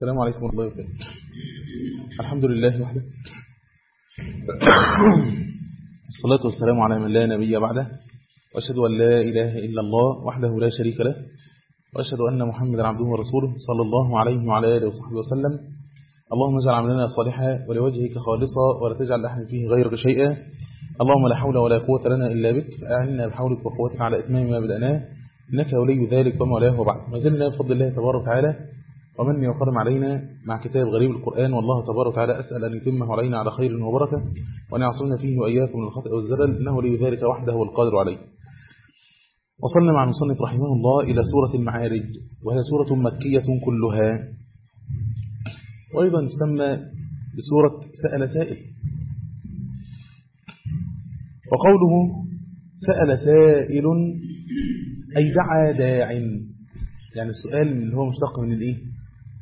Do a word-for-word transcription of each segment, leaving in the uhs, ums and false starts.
السلام عليكم ورحمة الله وبركاته. الحمد لله وحده، الصلاة والسلام على من لا نبي بعده، وأشهد أن لا إله إلا الله وحده لا شريك له، وأشهد أن محمدا عبده ورسوله صلى الله عليه وعلى آله وصحبه وسلم. اللهم اجعل عملنا صالحا ولوجهك خالصا ولا تجعل لأحد فيه غيرك شيئا. اللهم لا حول ولا قوة لنا إلا بك، فأعنا بحولك وقوتك على إتمام ما بدأناه، إنك ولي ذلك وما ولاه. وبعد، ما زلنا بفضل الله تبارك وتعالى ومن يقرم علينا مع كتاب غريب القرآن، والله تبارك وتعالى أسأل أن يتمه علينا على خير وبركة، وأن يعصمنا فيه وإياكم من الخطأ والزلل، إنه ولي ذلك وحده والقادر عليه. وصلنا مع المصنف رحمه الله إلى سورة المعارج، وهي سورة مكية كلها، وأيضا تسمى بسورة سأل سائل. وقوله سأل سائل أي دعا داع، يعني السؤال اللي هو مشتق من الإيه؟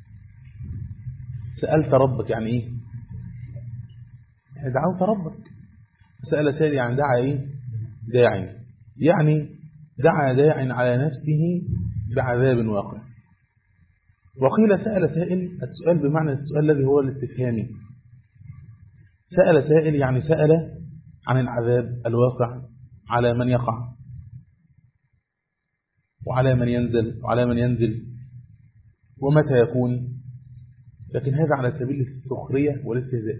سألت ربك، يعني إيه؟ دعوت ربك. سأل سائل يعني دعا إيه؟ داع، يعني دعا داع على نفسه بعذاب واقع. وقيل سأل سائل، السؤال بمعنى السؤال الذي هو الاستفهامي. سأل سائل يعني سأل عن العذاب الواقع على من يقع وعلى من ينزل وعلى من ينزل ومتى يكون، لكن هذا على سبيل السخرية والاستهزاء.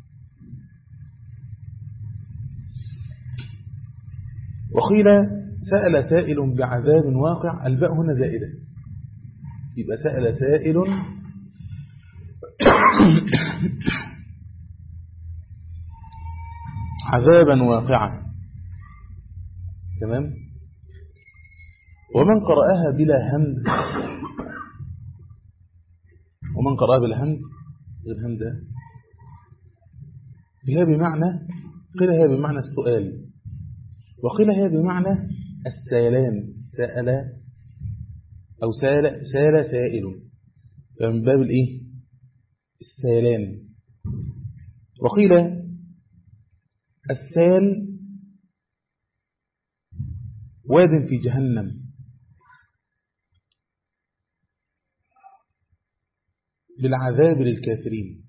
وقيل سأل سائل بعذاب واقع، الباء هنا زائدة، يبقى سأل سائل عذابا واقعا. تمام. ومن قرأها بلا همز، ومن قرأها بلا همز غير همزة، هي بمعنى، قيل هي بمعنى السؤال، وقيل هي بمعنى السالان، سأل أو سال سال سائل، من باب الإيه؟ السالان. وقيل السال واد في جهنم، بالعذاب للكافرين،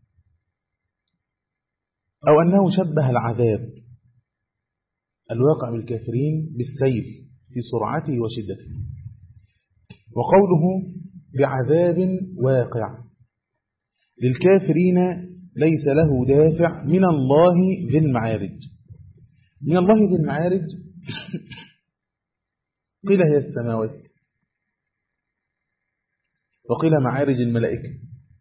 أو أنه شبه العذاب الواقع بالكافرين بالسيف في سرعته وشدته. وقوله بعذاب واقع للكافرين ليس له دافع من الله ذي المعارج. من الله ذي المعارج قيل هي السماوات، وقيل معارج الملائكة.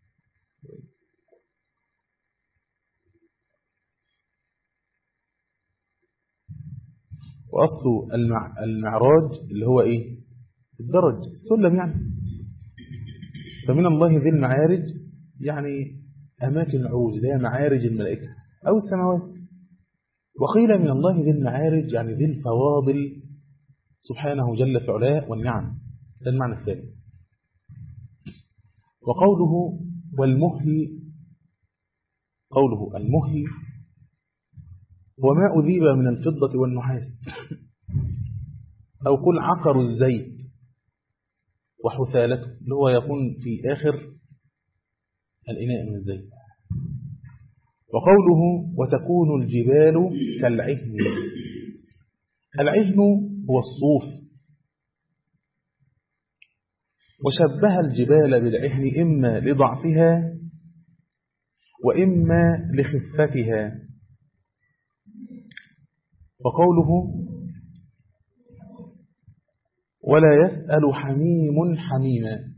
وأصل المعراج اللي هو إيه؟ الدرج، السلم يعني. فمن الله ذي المعارج يعني أماكن العروج، اللي هي معارج الملائكة أو السماوات. وقيل من الله ذي المعارج يعني ذي الفواضل سبحانه جل في علاه والنعم، ده المعنى الثاني. وقوله والمهل، قوله المهل هو ما أذيب من الفضة والنحاس، أو قل عقر الزيت وحثالته، اللي هو يكون في آخر الإناء من الزيت. وقوله وتكون الجبال كالعهن، العهن هو الصوف، وشبه الجبال بالعهن إما لضعفها وإما لخفتها. وقوله ولا يسأل حميم حميما،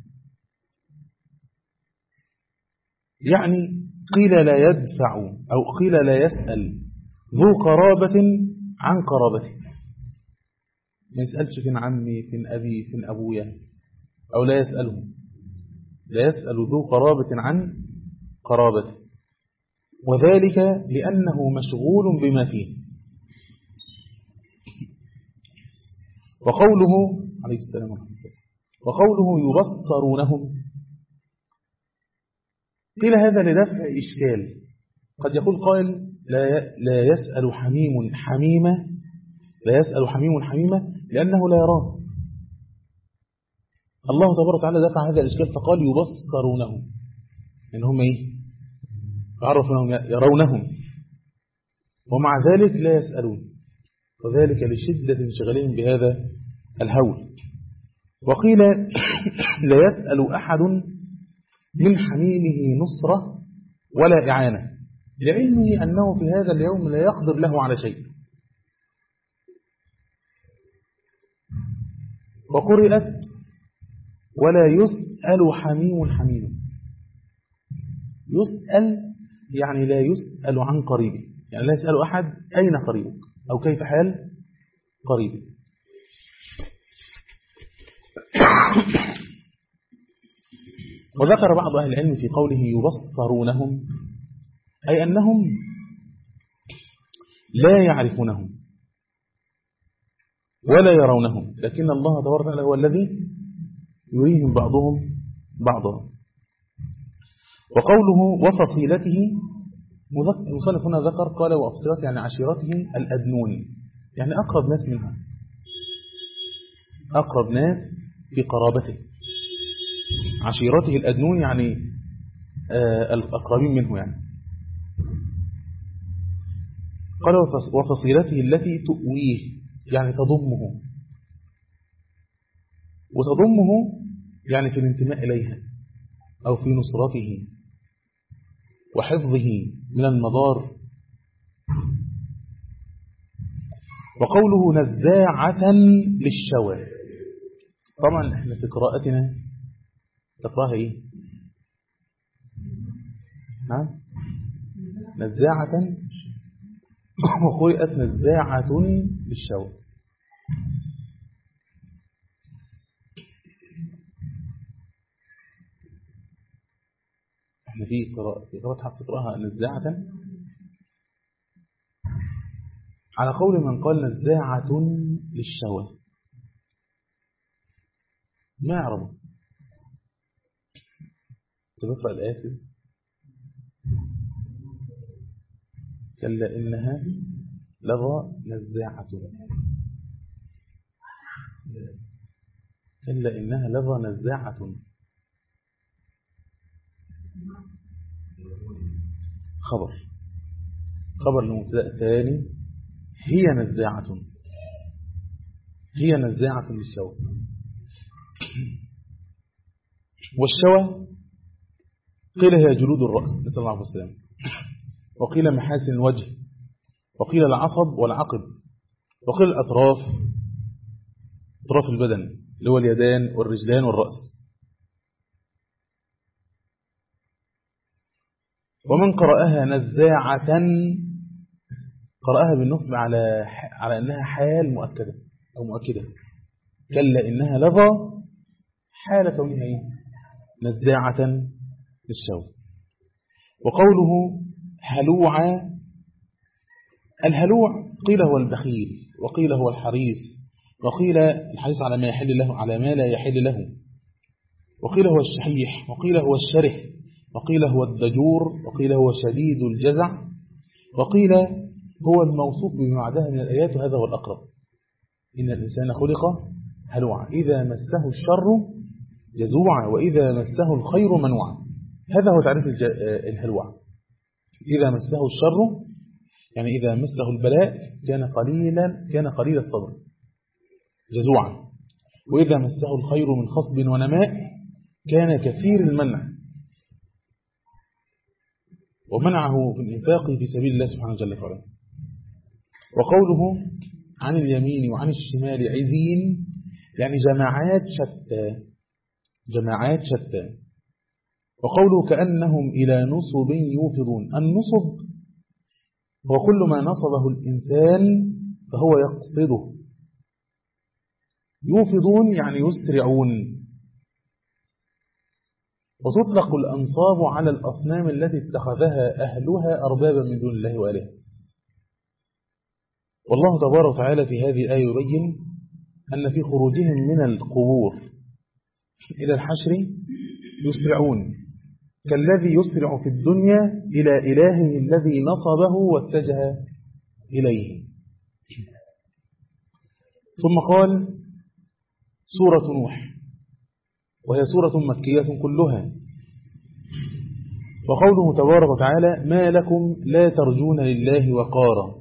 يعني قيل لا يدفع أو قيل لا يسأل ذو قرابة عن قرابته، ما يسألش فين عمي فين أبي فين أبويا، أو لا يسأله، لا يسأل ذو قرابة عن قرابته، وذلك لأنه مشغول بما فيه. وقوله عليه السلام ورحمة الله، وقوله يبصرونهم، قيل هذا لدفع إشكال. قد يقول قائل لا لا يسأل حميم حميمة، لا يسأل حميم حميمة لأنه لا يراه. الله تبارك وتعالى دفع هذا الإشكال فقال يبصرونهم، إن هم إيه؟ يعرفونهم يرونهم ومع ذلك لا يسألون، وذلك لشدة انشغالهم بهذا الهول. وقيل لا يسأل أحد من حميمه نصرة ولا إعانة، لعلمه أنه في هذا اليوم لا يقدر له على شيء. وقرئت ولا يسأل حميم حميم. يسأل يعني لا يسأل عن قريبه، يعني لا يسأل أحد أين قريبك أو كيف حال قريبك. وذكر بعض أهل العلم في قوله يبصرونهم أي أنهم لا يعرفونهم ولا يرونهم، لكن الله تبارك وتعالى هو الذي يريهم بعضهم بعضا. وقوله وفصيلته، المصنف هنا ذكر قال وفصيلته يعني عشيرته الأدنون، يعني أقرب ناس منها، أقرب ناس في قرابته. عشيرته الأدنون يعني آه الأقربين منه يعني. قال وفصيلته التي تؤويه يعني تضمه، وتضمه يعني في الانتماء إليها أو في نصرته وحفظه من المضار. وقوله نزاعة للشوى، طبعا احنا في قراءتنا تقراها ايه؟ ها؟ نزاعة، وقرئت نزاعة للشوى. احنا في قراءة في قراءة حفص تقراها نزاعة على قول من قال نزاعة للشوى. ما يعرفه تقرأ الآية كلا إنها لظى نزاعة، كلا إنها لظى نزاعة. خبر خبر المبتدأ الثاني هي نزاعة، هي نزاعة للشوى. والشوى قيل هي جلود الرأس نسأل الله عليه وسلم، وقيل محاسن الوجه، وقيل العصب والعقب، وقيل الأطراف، أطراف البدن اللي هو اليدان والرجلان والرأس. ومن قرأها نزاعة قرأها بالنصب على على أنها حال مؤكدة أو مؤكدة. كلا إنها لظى حال كونها إيه؟ نزاعة للشوى. وقوله هلوع، الهلوع قيل هو البخيل، وقيل هو الحريص، وقيل الحريص على ما يحل له على ما لا يحل له، وقيل هو الشحيح، وقيل هو الشرح، وقيل هو الدجور، وقيل هو شديد الجزع، وقيل هو الموصوف بما بعدها من الآيات، وهذا هو الأقرب. إن الإنسان خلق هلوعا إذا مسه الشر جزوعا وإذا مسه الخير منوعا. هذا هو تعريف الهلوع. إذا مسه الشر يعني إذا مسه البلاء كان قليلا كان قليل الصبر جزوعا، وإذا مسه الخير من خصب ونماء كان كثير المنع ومنعه في الإنفاق في سبيل الله سبحانه وتعالى. وقوله عن اليمين وعن الشمال عزين يعني جماعات شتى، جماعات شتى. وقوله كأنهم إلى نصب يوفضون، النصب هو كل ما نصبه الإنسان فهو يقصده. يوفضون يعني يسرعون. وتطلق الأنصاب على الأصنام التي اتخذها أهلها أربابا من دون الله وآلهة. والله تبارك وتعالى في هذه الآية يبين أن في خروجهم من القبور إلى الحشر يسرعون كالذي يسرع في الدنيا إلى إلهه الذي نصبه واتجه إليه. ثم قال سورة نوح، وهي سورة مكية كلها، وقوله تبارك وتعالى ما لكم لا ترجون لله وقارا،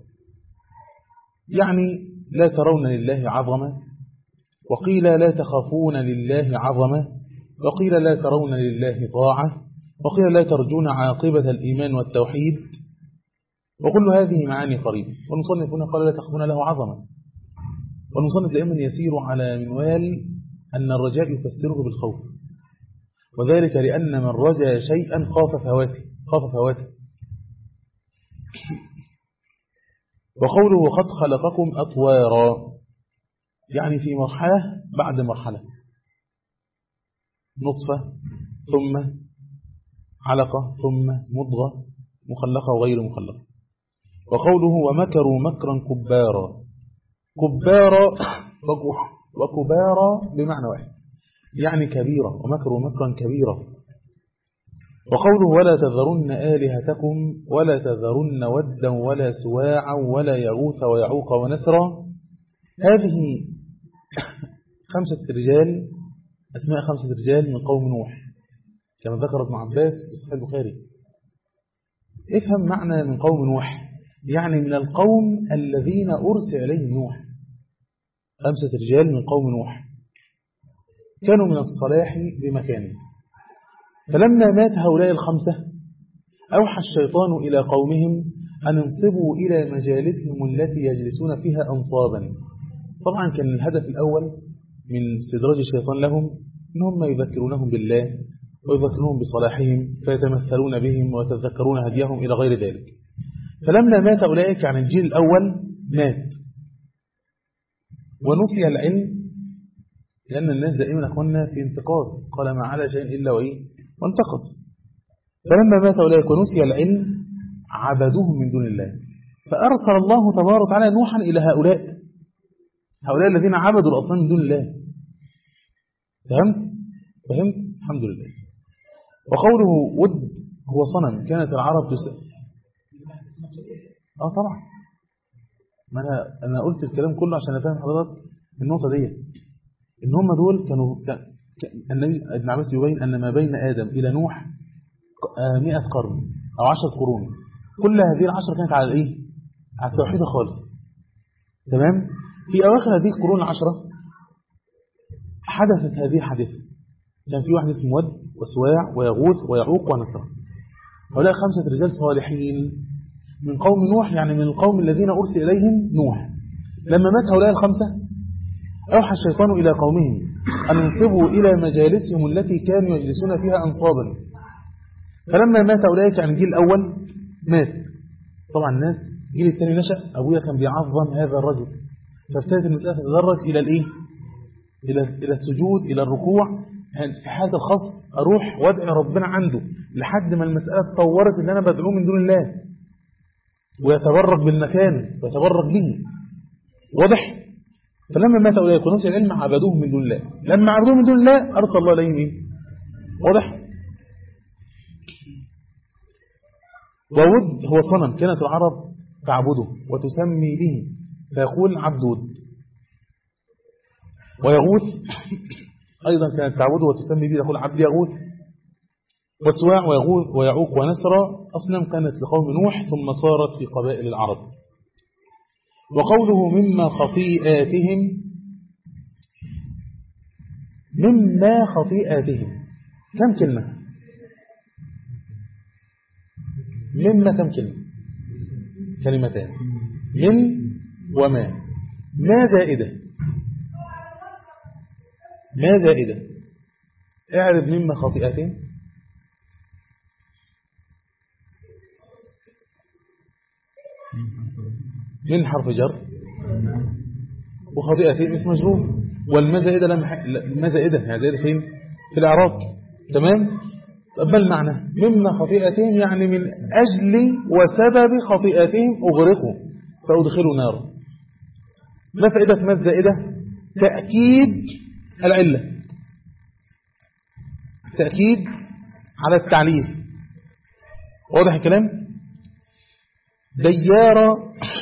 يعني لا ترون لله عظمة، وقيل لا تخافون لله عظمة، وقيل لا ترون لله طاعة، وقيل لا ترجون عاقبة الإيمان والتوحيد، وكل هذه معاني قريبة. والمصنف هنا قال لا تخافون له عظمة، والمصنف دائما يسير على منوال أن الرجاء يفسره بالخوف، وذلك لأن من رجا شيئا خاف فواته خاف فواته وقوله قد خلقكم أطوارا، يعني في مرحلة بعد مرحلة، نطفة ثم علقة ثم مضغة مخلقة وغير مخلقة. وقوله ومكروا مكرا كبارا، كبارا وكبارا بمعنى واحد، يعني كبيرة، ومكروا مكرا كبيرا. وقوله ولا تذرن آلهتكم ولا تذرن ودا ولا سواعا ولا يغوث ويعوق ونسرا، هذه خمسة رجال، أسماء خمسة رجال من قوم نوح كما ذكر ابن عباس في صحيح البخاري. افهم معنى من قوم نوح، يعني من القوم الذين أرسل إليهم نوح. خمسة رجال من قوم نوح كانوا من الصلاح بمكانه، فلما مات هؤلاء الخمسة أوحى الشيطان إلى قومهم أن ينصبوا إلى مجالسهم التي يجلسون فيها أنصابا. طبعا كان الهدف الأول من استدراج الشيطان لهم إن هم يذكرونهم بالله ويذكرونهم بصلاحهم فيتمثلون بهم ويتذكرون هديهم إلى غير ذلك. فلما مات أولئك عن الجيل الأول مات ونسي العلم، لأن الناس دائما أخوانا في انتقاص، قال ما على شيء إلا وإيه وانتقص. فلما مات أولئك ونسي العلم عبدوهم من دون الله، فأرسل الله تبارك وتعالى نوحا إلى هؤلاء هؤلاء الذين عبدوا الأصنام من دون الله. فهمت؟ فهمت؟ الحمد لله. وقوله ود هو صنم كانت العرب تسأل. آه طبعا، ما أنا, أنا قلت الكلام كله عشان أفهم حضرتك النقطة دي، إن هم دول كانوا ك... النبي ابن عباس يبين أن ما بين آدم إلى نوح مئة قرن أو عشرة قرون، كل هذه العشرة كانت على الإيه؟ على التوحيد خالص. تمام؟ في أواخر هذه القرون العشرة حدثت هذه الحادثة، كان في واحد اسمه ود وسواع ويغوث ويعوق ونسر، هؤلاء خمسة رجال صالحين من قوم نوح، يعني من القوم الذين أرسل إليهم نوح. لما مات هؤلاء الخمسة أوحى الشيطان إلى قومهم أن ينصبوا إلى مجالسهم التي كانوا يجلسون فيها أنصابا. فلما مات أولئك عن الجيل الأول مات، طبعا الناس الجيل الثاني نشأ، أبويا كان بيعظم هذا الرجل، فابتدت المسألة تتدرج إلى الإيه؟ إلى إلى السجود، إلى الركوع. في حالة الخصم أروح وادعي ربنا عنده لحد ما المسألة تطورت إن أنا بدعوه من دون الله، ويتبرك بالمكان ويتبرك به. واضح؟ فلما مات أولئك ونسي العلم عبدوه من دون الله، لما عبدوه من دون الله أرسل الله إليهم إيه؟ واضح؟ وود هو صنم كانت العرب تعبده وتسمي به، فيقول عبد ود. ويغوث أيضا كانت تعبده وتسمي به، يقول عبد يغوث. وسواع ويغوث ويعوق ونسر أصنام كانت لقوم نوح ثم صارت في قبائل العرب. وقوله مما خطيئاتهم، مما خطيئاتهم كم كلمة؟ مما كم كلمة؟ كلمتان، من وما. ما زائدة، ما زائدة، اعرف مما خطيئاتهم. من حرف جر، وخطيئتين اسم مجرور، والما زائدة لما ما زائدة يعني زائدة فين؟ في الإعراب. تمام؟ طب ما المعنى؟ مما خطيئتهم يعني من أجل وسبب خطيئتهم أغرقوا فأدخلوا نارا. ما فائدة ما الزائدة؟ تأكيد العلة، تأكيد على التعليل. واضح الكلام؟ ديارة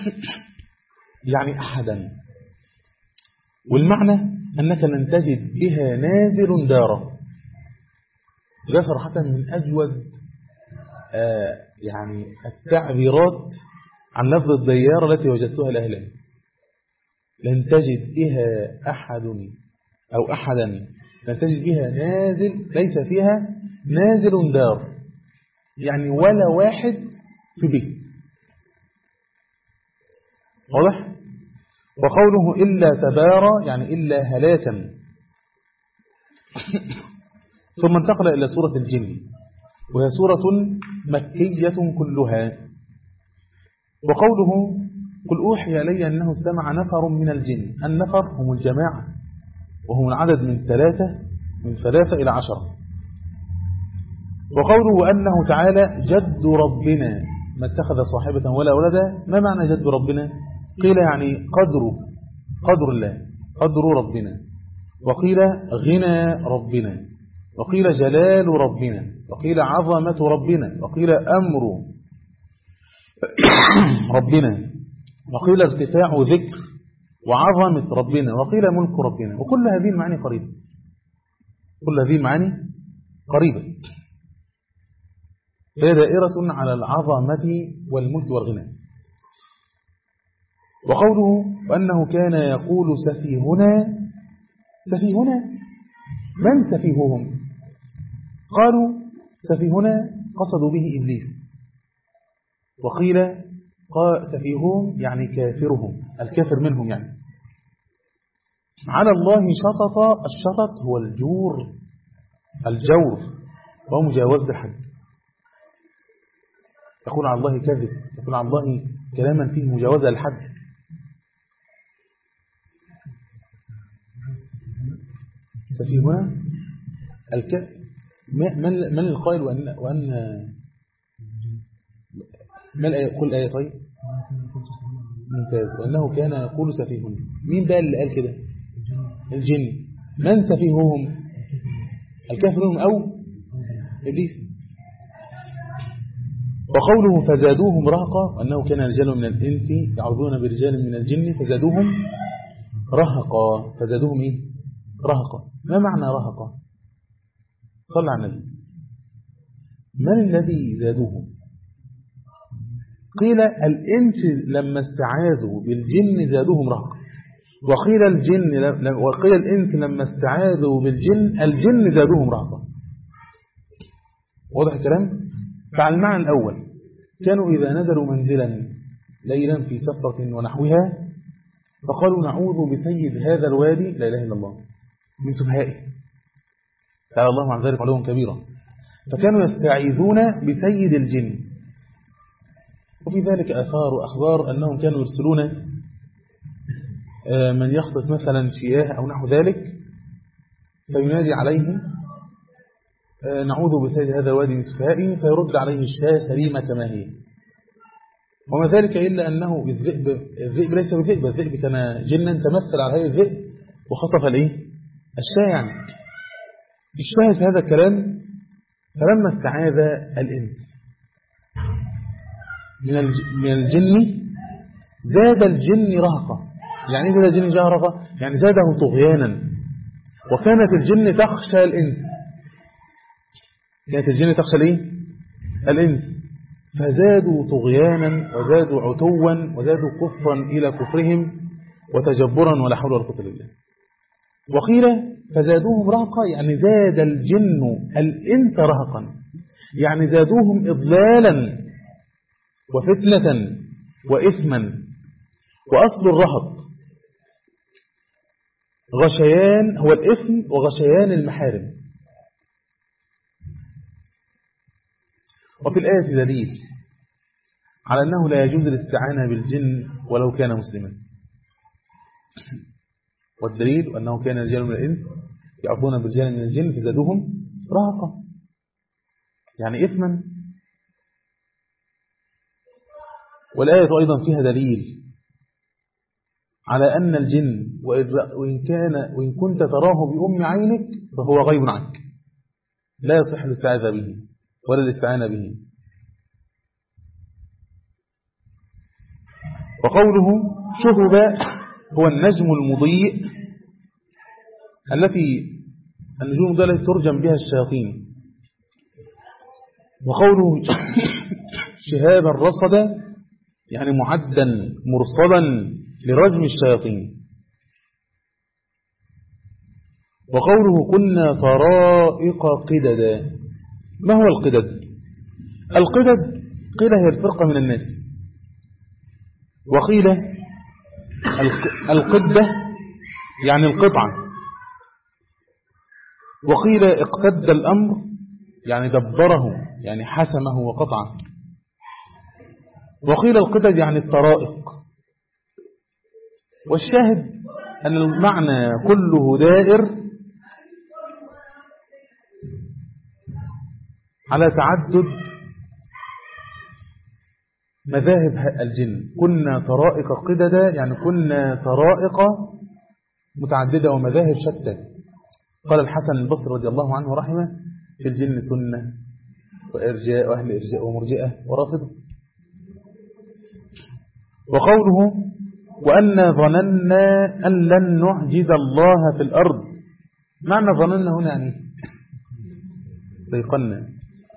يعني أحدا، والمعنى أنك لن تجد بها نادر دارا. ده صراحة من أجود آه يعني التعبيرات عن لفظ الديار التي وجدتها الأهلين، لن تجد بها أحد أو أحدا لن تجد بها نازل ليس فيها نازل دار، يعني ولا واحد في بيت. واضح؟ وقوله إلا تبارى يعني إلا هلاكا. ثم انتقل إلى سورة الجن، وهي سورة مكية كلها. وقوله قل أوحي إلي أنه استمع نفر من الجن، النفر هم الجماعة، وهم العدد من ثلاثة من ثلاثة إلى عشرة. وقوله أنه تعالى جد ربنا ما اتخذ صاحبة ولا ولدا. ما معنى جد ربنا؟ قيل يعني قدر قدر الله، قدر ربنا، وقيل غنى ربنا، وقيل جلال ربنا، وقيل عظمة ربنا، وقيل أمر ربنا، وقيل ارتفاع ذكر وعظمة ربنا، وقيل ملك ربنا. وكل هذه المعاني قريبة، كل هذه المعاني قريبة، هي دائرة على العظمة والملك والغنى. وقوله وأنه كان يقول سفيهنا، سفيهنا من سفيههم؟ قالوا سفيهنا قصدوا به إبليس، وقيل سفيههم يعني كافرهم، الكافر منهم يعني. على الله شطط، الشطط هو الجور، الجور وهو مجاوزة الحد. يقول على الله كذب، يقول على الله كلاما فيه مجاوزة للحد. سفيهنا الك... من من القائل وأن وأن ما الآية؟ قل آية. طيب ممتاز. وأنه كان يقول سفيهنا، مين بقى اللي قال كده؟ الجن. من سفيههم؟ الكافرون أو إبليس. وقوله فزادوهم رهقا، وأنه كان رجال من الإنس يعوذون برجال من الجن فزادوهم رهقا. فزادوهم إيه؟ رهقا. ما معنى رهقا؟ صلى على النبي. من الذي زادوهم؟ قيل الإنس لما استعاذوا بالجن زادوهم رهقا، وقيل الجن وقيل الإنس لما استعاذوا بالجن الجن زادوهم رهقا. واضح الكلام؟ فعلى المعنى الأول كانوا إذا نزلوا منزلا ليلا في سفرة ونحوها فقالوا نعوذ بسيد هذا الوادي لا إله إلا الله من سفهائه، تعالى الله عن ذلك علوم كبيرا. فكانوا يستعيذون بسيد الجن. وفي ذلك آثار وأخبار أنهم كانوا يرسلون من يخطف مثلا شياه أو نحو ذلك فينادي عليه نعوذ بسيد هذا الوادي من سفهائه، فيرد عليه الشاة سليمة كما هي. وما ذلك إلا أنه الذئب, الذئب ليس بذئب، الذئب كان جنا تمثل على هذا الذئب وخطف الايه الشاة يعني. الشاهد في هذا الكلام فلما استعاذ الإنس من الجن زاد الجن رهقا. يعني زاد الجن جاء رهقا يعني زاده طغيانا. وكانت الجن تخشى الإنس، كانت الجن تخشى الايه الإنس، فزادوا طغيانا وزادوا عتوا وزادوا كفرا إلى كفرهم وتجبرا ولا حول ولا قوة إلا بالله. وقيل فزادوهم رهقا يعني زاد الجن الإنس رهقا، يعني زادوهم إضلالا وفتنة وإثما. وأصل الرهق غشيان، هو الإثم وغشيان المحارم. وفي الآية دليل على أنه لا يجوز الاستعانة بالجن ولو كان مسلما. والدليل أنه كان رجال من الإنس يعوذون برجال من الجن فزادوهم رهقا يعني إثما. والآية أيضا فيها دليل على أن الجن وإن كان وإن كنت تراه بأم عينك فهو غيب عنك، لا يصح الاستعاذة به ولا الاستعانة به. وقوله شهب هو النجم المضيء التي النجوم التي ترجم بها الشياطين. وقوله شهابا رصدا يعني معدا مرصدا لرجم الشياطين. وقوله كنا طرائق قددا. ما هو القدد؟ القدد قيل هي الفرقة من الناس، وقيل القدة يعني القطعة، وقيل اقتد الأمر يعني دبره يعني حسمه وقطعه، وقيل القدد يعني الطرائق. والشاهد أن المعنى كله دائر على تعدد مذاهب الجن. كنا طرائق قددا يعني كنا طرائق متعددة ومذاهب شتى. قال الحسن البصري رضي الله عنه ورحمه في الجن سنة وإرجاء وأهل إرجاء ومرجئة ورافضة. وقوله وأن ظننا أن لن نعجز الله في الأرض. معنى ظننا هنا يعني استيقنا.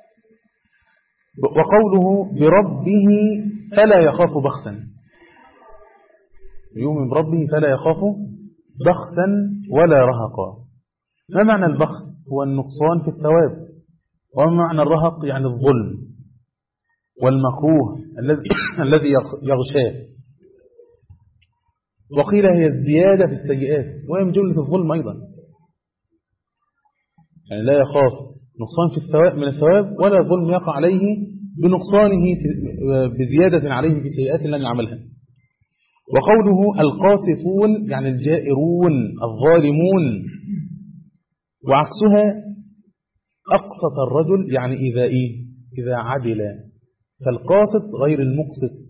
وقوله بربه فلا يخاف بخسا، يؤمن بربه فلا يخاف بخسا ولا رهقا. ما معنى البخس؟ هو النقصان في الثواب. وما معنى الرهق؟ يعني الظلم والمكروه الذي الذي يغشاه. وقيل هي الزيادة في السيئات، وهي من جملة الظلم أيضا، يعني لا يخاف نقصان في الثواب من الثواب ولا ظلم يقع عليه بنقصانه بزيادة عليه في سيئات لم يعملها. وقوله القاسطون يعني الجائرون الظالمون، وعكسها أقسط الرجل يعني إذا إيه؟ إذا عدل. فالقاسط غير المقسط.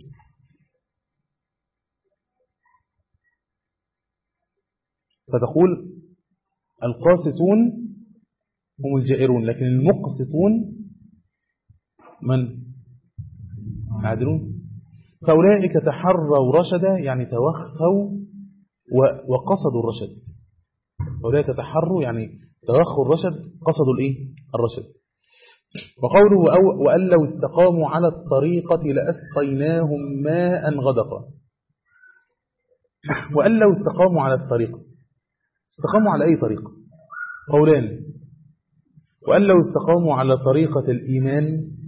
فتقول القاسطون هم الجائرون، لكن المقسطون من عادلون. فأولئك تحروا رشدا يعني توخوا وقصدوا الرشد. أولئك تحروا يعني توخوا الرشد قصدوا الإيه؟ الرشد. وقوله وأن لو استقاموا على الطريقة لأسقيناهم ماء غدقا. وأن لو استقاموا على الطريقة، استقاموا على أي طريقة؟ قولان. وأن لو استقاموا على طريقة الإيمان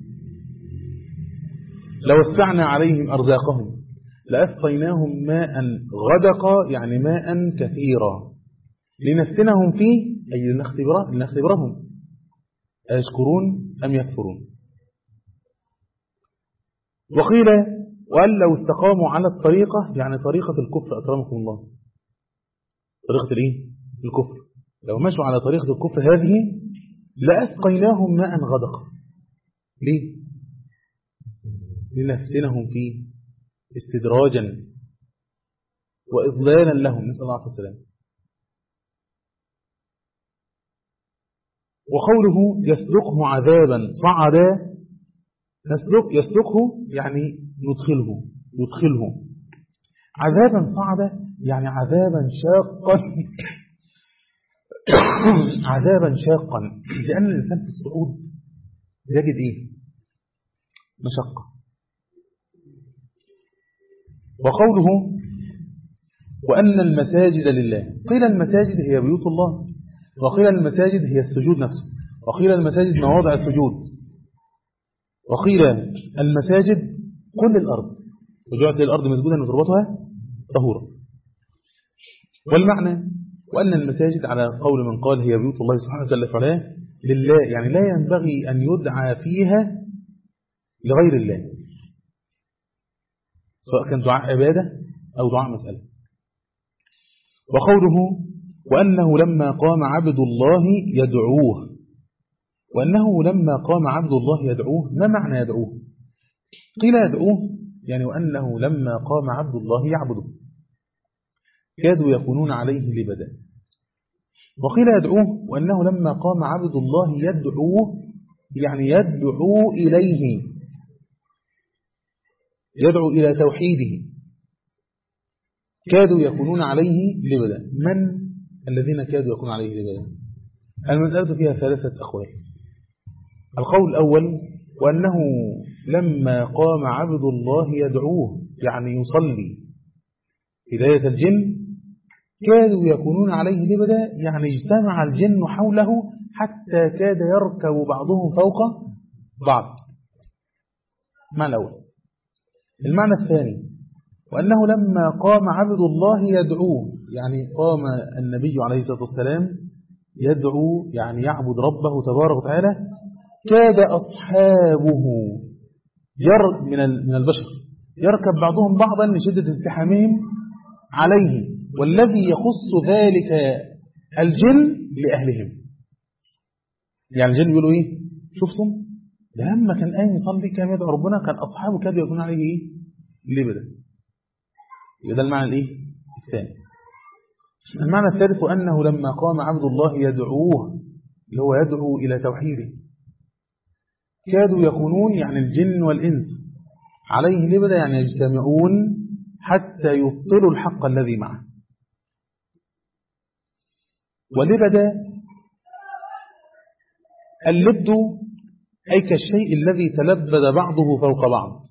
لوسعنا عليهم أرزاقهم لأسقيناهم ماء غدقا يعني ماء كثيرا لنفتنهم فيه أي لنختبرهم أيشكرون أم يكفرون. وقيل وأن لو استقاموا على الطريقة يعني طريقة الكفر أكرمكم الله، طريقة الإيه؟ الكفر. لو مشوا على طريقة الكفر هذه لأسقيناهم ماء غدقا. ليه؟ لنفتنهم فيه استدراجا وإضلالا لهم، نسأل الله عليه السلام. وقوله يسلكه عذابا صعدا، نسلك يسلكه يعني ندخله يدخله عذابا صعدا يعني عذابا شاقا عذابا شاقا، لأن الإنسان في الصعود يجد إيه؟ مشقة. وقوله وأن المساجد لله. قيل المساجد هي بيوت الله، وقيل المساجد هي السجود نفسه، وقيل المساجد مواضع السجود، وقيل المساجد كل الأرض وجعلت للأرض مسجودا وتربتها طهورا. والمعنى وأن المساجد على قول من قال هي بيوت الله سبحانه وتعالى فعلها لله، يعني لا ينبغي أن يدعى فيها لغير الله، سواء كان دعاء عبادة أو دعاء مسألة. وقوله وأنه لما قام عبد الله يدعوه. وأنه لما قام عبد الله يدعوه، ما معنى يدعوه؟ قيل يدعوه يعني وأنه لما قام عبد الله يعبده كادوا يكونون عليه لبدا. وقيل يدعوه وأنه لما قام عبد الله يدعوه يعني يدعو إليه، يدعو إلى توحيده كادوا يكونون عليه لبدا. من الذين كادوا يكونون عليه لبدا؟ المسألة فيها ثلاثة أقوال. القول الأول وأنه لما قام عبد الله يدعوه يعني يصلي هداية الجن كادوا يكونون عليه لبدا، يعني اجتمع الجن حوله حتى كاد يركب بعضهم فوق بعض. المعنى الأول. المعنى الثاني وأنه لما قام عبد الله يدعوه، يعني قام النبي عليه الصلاة والسلام يدعو يعني يعبد ربه تبارك وتعالى، كاد أصحابه ير من من البشر يركب بعضهم بعضا لشدة ازدحامهم عليه، والذي يخص ذلك الجن لأهلهم. يعني الجن بيقولوا إيه؟ شفتم؟ لما كان قايم يصلي كان يدعو ربنا كان أصحابه كادوا يكون عليه إيه؟ لبدا. يبقى ده المعنى الإيه؟ الثاني. المعنى الثالث أنه لما قام عبد الله يدعوه اللي هو يدعو إلى توحيده كادوا يكونون يعني الجن والإنس عليه لبدا، يعني يجتمعون حتى يبطلوا الحق الذي معه. ولبدا اللبد أي كالشيء الذي تلبد بعضه فوق بعض.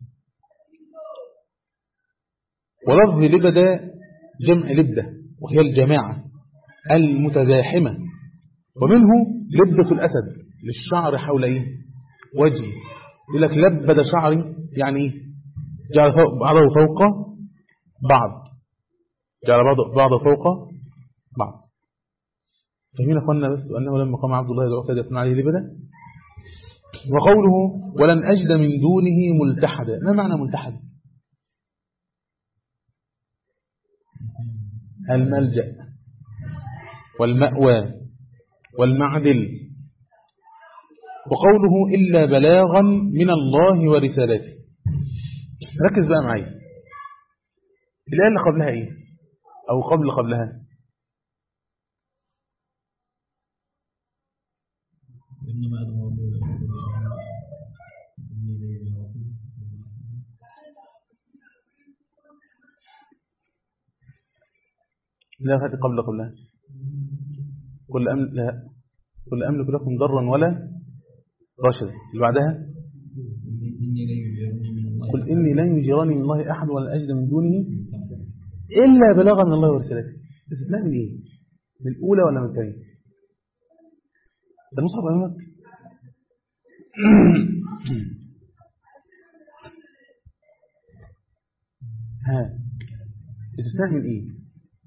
ولفظ لبدا جمع لبدة وهي الجماعة المتزاحمة، ومنه لبدة الأسد للشعر حول إيه؟ وجهه. يقول لك لبد شعري يعني إيه؟ جعل بعضه فوق بعض، جعل بعضه فوق بعض. فهمين أخوانا بس أنه لما قام عبد الله يدعو كاد يكون عليه لبدا. وقوله ولن أجد من دونه ملتحدا، ما معنى ملتحد؟ الملجأ والمأوى والمعدل. وقوله إلا بلاغا من الله ورسالته. ركز بقى معي، الآية اللي قبلها إيه أو قبل قبلها؟ لا هذه قبل قبلها. كل أمل لا كل أملك لكم ضرا ولا رشدا. اللي بعدها قل إني لن يجيرني من الله أحد ولا أجد من دونه إلا بلاغا من الله ورسالته. استثناء من إيه؟ من الأولى ولا من الثانية؟ ده مصحف أمامك. ها استثناء من إيه؟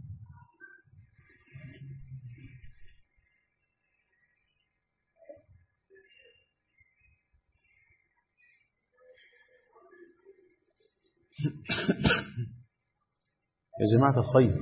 يا جماعة الخير،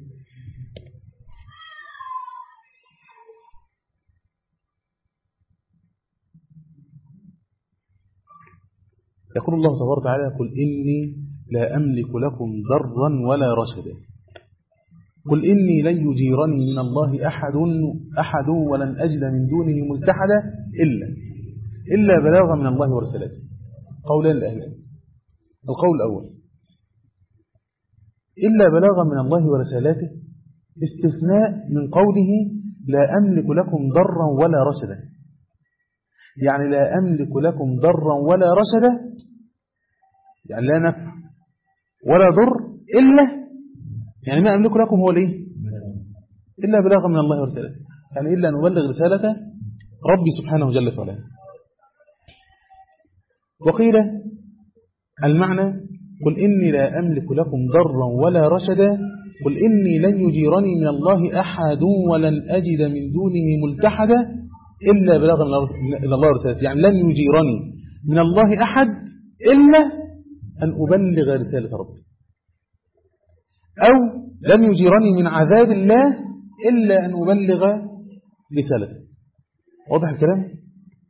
يقول الله تبارك وتعالى قل إني لا أملك لكم ضرا ولا رشدا. قل إني لن يجيرني من الله أحد أحد ولن أجد من دونه ملتحدا إلا إلا بلاغا من الله ورسالته. قولان الأهل. القول الأول إلا بلاغا من الله ورسالاته استثناء من قوله لا أملك لكم ضرا ولا رشدا. يعني لا أملك لكم ضرا ولا رشدا، يعني لا نفع ولا ضر إلا يعني ما أملك لكم هو ليه إلا بلاغا من الله ورسالاته، يعني إلا أن أبلغ رسالة ربي سبحانه جل وعلا. وقيل المعنى قل إني لا أملك لكم ضرا ولا رشدا، قل إني لن يجيرني من الله أحد ولن أجد من دونه ملتحدا إلا بلاغا من الله ورسالته. يعني لن يجيرني من الله أحد إلا أن أبلغ رسالة ربي، أو لن يجيرني من عذاب الله إلا أن أبلغ رسالته. واضح الكلام؟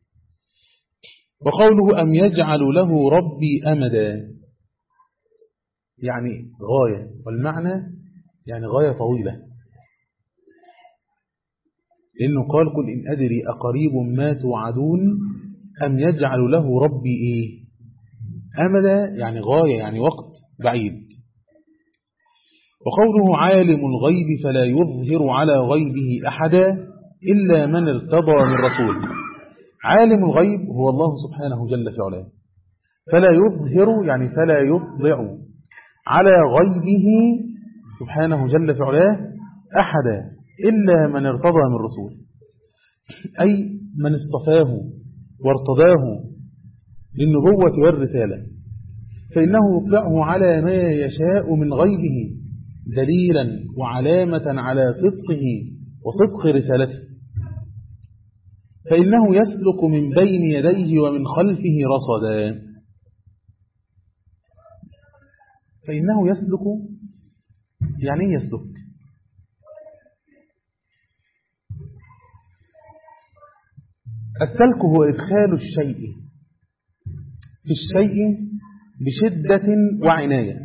وقوله أم يجعل له ربي أمدا، يعني غاية، والمعنى يعني غاية طويلة، لأنه قال قل إن أدري أقريب ما توعدون أم يجعل له ربي إيه أمدا، يعني غاية يعني وقت بعيد. وقوله عالم الغيب فلا يظهر على غيبه أحدا إلا من ارتضى من رسول، عالم الغيب هو الله سبحانه جل في علاه، فلا يظهر يعني فلا يطلع على غيبه سبحانه جل في علاه أحدا إلا من ارتضى من رسول، أي من اصطفاه وارتضاه للنبوة والرسالة، فإنه يطلعه على ما يشاء من غيبه دليلا وعلامة على صدقه وصدق رسالته، فإنه يسلك من بين يديه ومن خلفه رصدا. فإنه يسلك يعني يسلك السلك هو إدخال الشيء في الشيء بشدة وعناية،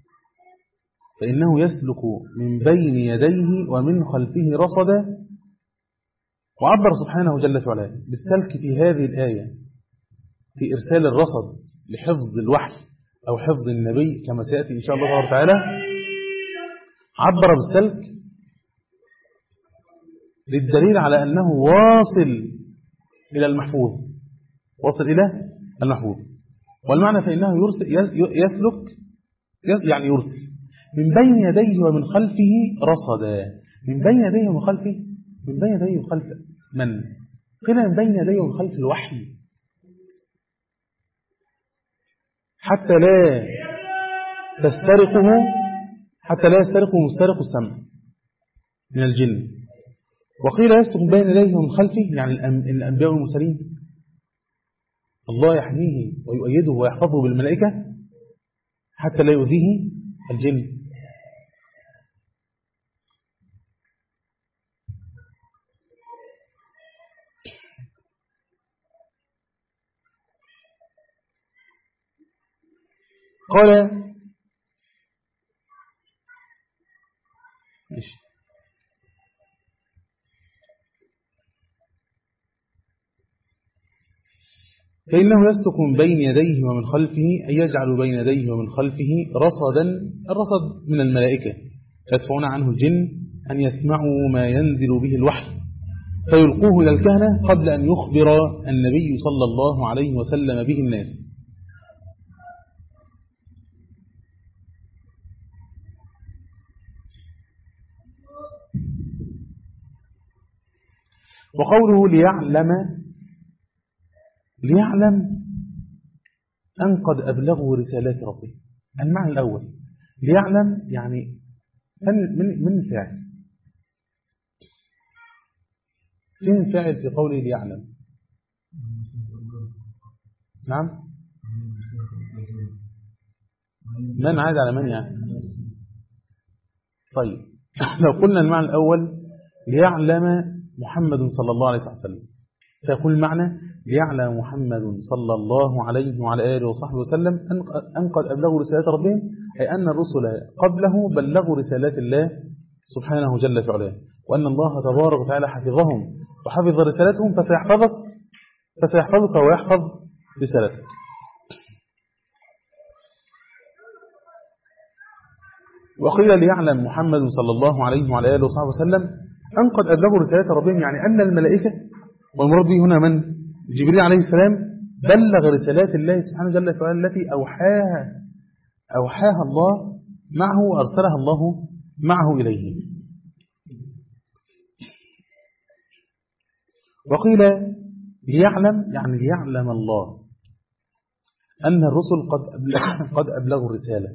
فإنه يسلك من بين يديه ومن خلفه رصدا. وعبر سبحانه جل وعلا بالسلك في هذه الآية في إرسال الرصد لحفظ الوحي أو حفظ النبي كما سيأتي إن شاء الله تعالى. عبر بالسلك للدليل على أنه واصل إلى المحفوظ، واصل إلى المحفوظ. والمعنى فإنه يرسل يسلك يعني يرسل من بين يديه ومن خلفه رصدا. من بين يديه ومن خلفه، من بين يديه ومن خلف من؟ قيل من بين يديه ومن خلف الوحي، حتى لا تسترقه حتى لا يسترقه مسترق السمع من الجن. وقيل يسلك من بين يديه ومن خلفه يعني الأنبياء والمرسلين، الله يحميه ويؤيده ويحفظه بالملائكة حتى لا يؤذيه الجن. قال ماشي. فإنه يسلك من بين يديه ومن خلفه أي يجعل بين يديه ومن خلفه رصدا. الرصد من الملائكة يدفعون عنه الجن أن يسمعوا ما ينزل به الوحي فيلقوه إلى الكهنة قبل أن يخبر النبي صلى الله عليه وسلم به الناس. وقوله ليعلم، ليعلم أن قد أبلغوا رسالات ربه. المعنى الأول ليعلم يعني من من فاعل، فين فاعل في قوله ليعلم؟ نعم، من عاد على من يعني؟ طيب لو قلنا المعنى الأول ليعلم محمد صلى الله عليه وسلم، فيكون المعنى ليعلم محمد صلى الله عليه وعلى آله وصحبه وسلم أن قد أبلغوا رسالات ربهم، أي أن الرسل قبله بلغوا رسالات الله سبحانه جل في علاه، وأن الله تبارك وتعالى حفظهم وحفظ رسالتهم، فسيحفظك فسيحفظك ويحفظ رسالتك. وقيل ليعلم محمد صلى الله عليه وعلى آله وصحبه وسلم أن قد أبلغوا رسالات ربهم، يعني أن الملائكة، والمراد به هنا من؟ جبريل عليه السلام، بلغ رسالات الله سبحانه جل وعلا التي أوحاها أوحاها الله معه وأرسلها الله معه إليه. وقيل ليعلم يعني ليعلم الله أن الرسل قد قد أبلغوا الرسالة،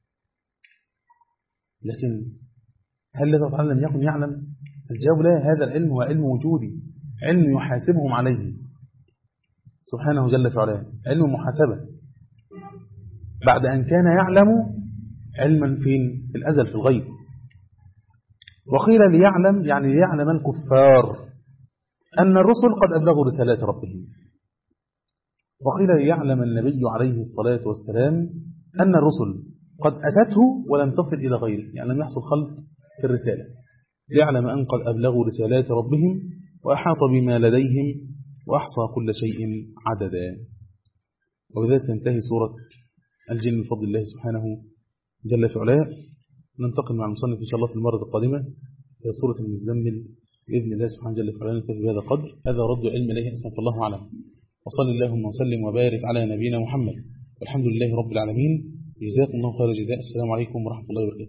لكن هل الله تعالى لم يكن يعلم؟ الجواب لا، هذا العلم هو علم وجودي، علم يحاسبهم عليه سبحانه جل وعلا، علم محاسبة بعد أن كان يعلم علما فين؟ في الأزل في الغيب. وقيل ليعلم يعني ليعلم الكفار أن الرسل قد أبلغوا رسالات ربهم. وقيل ليعلم النبي عليه الصلاة والسلام أن الرسل قد أتته ولم تصل إلى غيره، يعني لم يحصل خلط في الرسالة. ليعلم أن قد أبلغوا رسالات ربهم وأحاط بما لديهم وأحصى كل شيء عددا. وبذلك تنتهي سورة الجن بفضل الله سبحانه جل في علاه. ننتقل مع المصنف إن شاء الله في المرة القادمة إلى سورة المزمل بإذن الله سبحانه جل وعلا نكتفي بهذا القدر. هذا رد علم إليه أسمى الله أعلم. وصل اللهم وسلم وبارك على نبينا محمد والحمد لله رب العالمين. جزاكم الله خير الجزاء. السلام عليكم ورحمة الله وبركاته.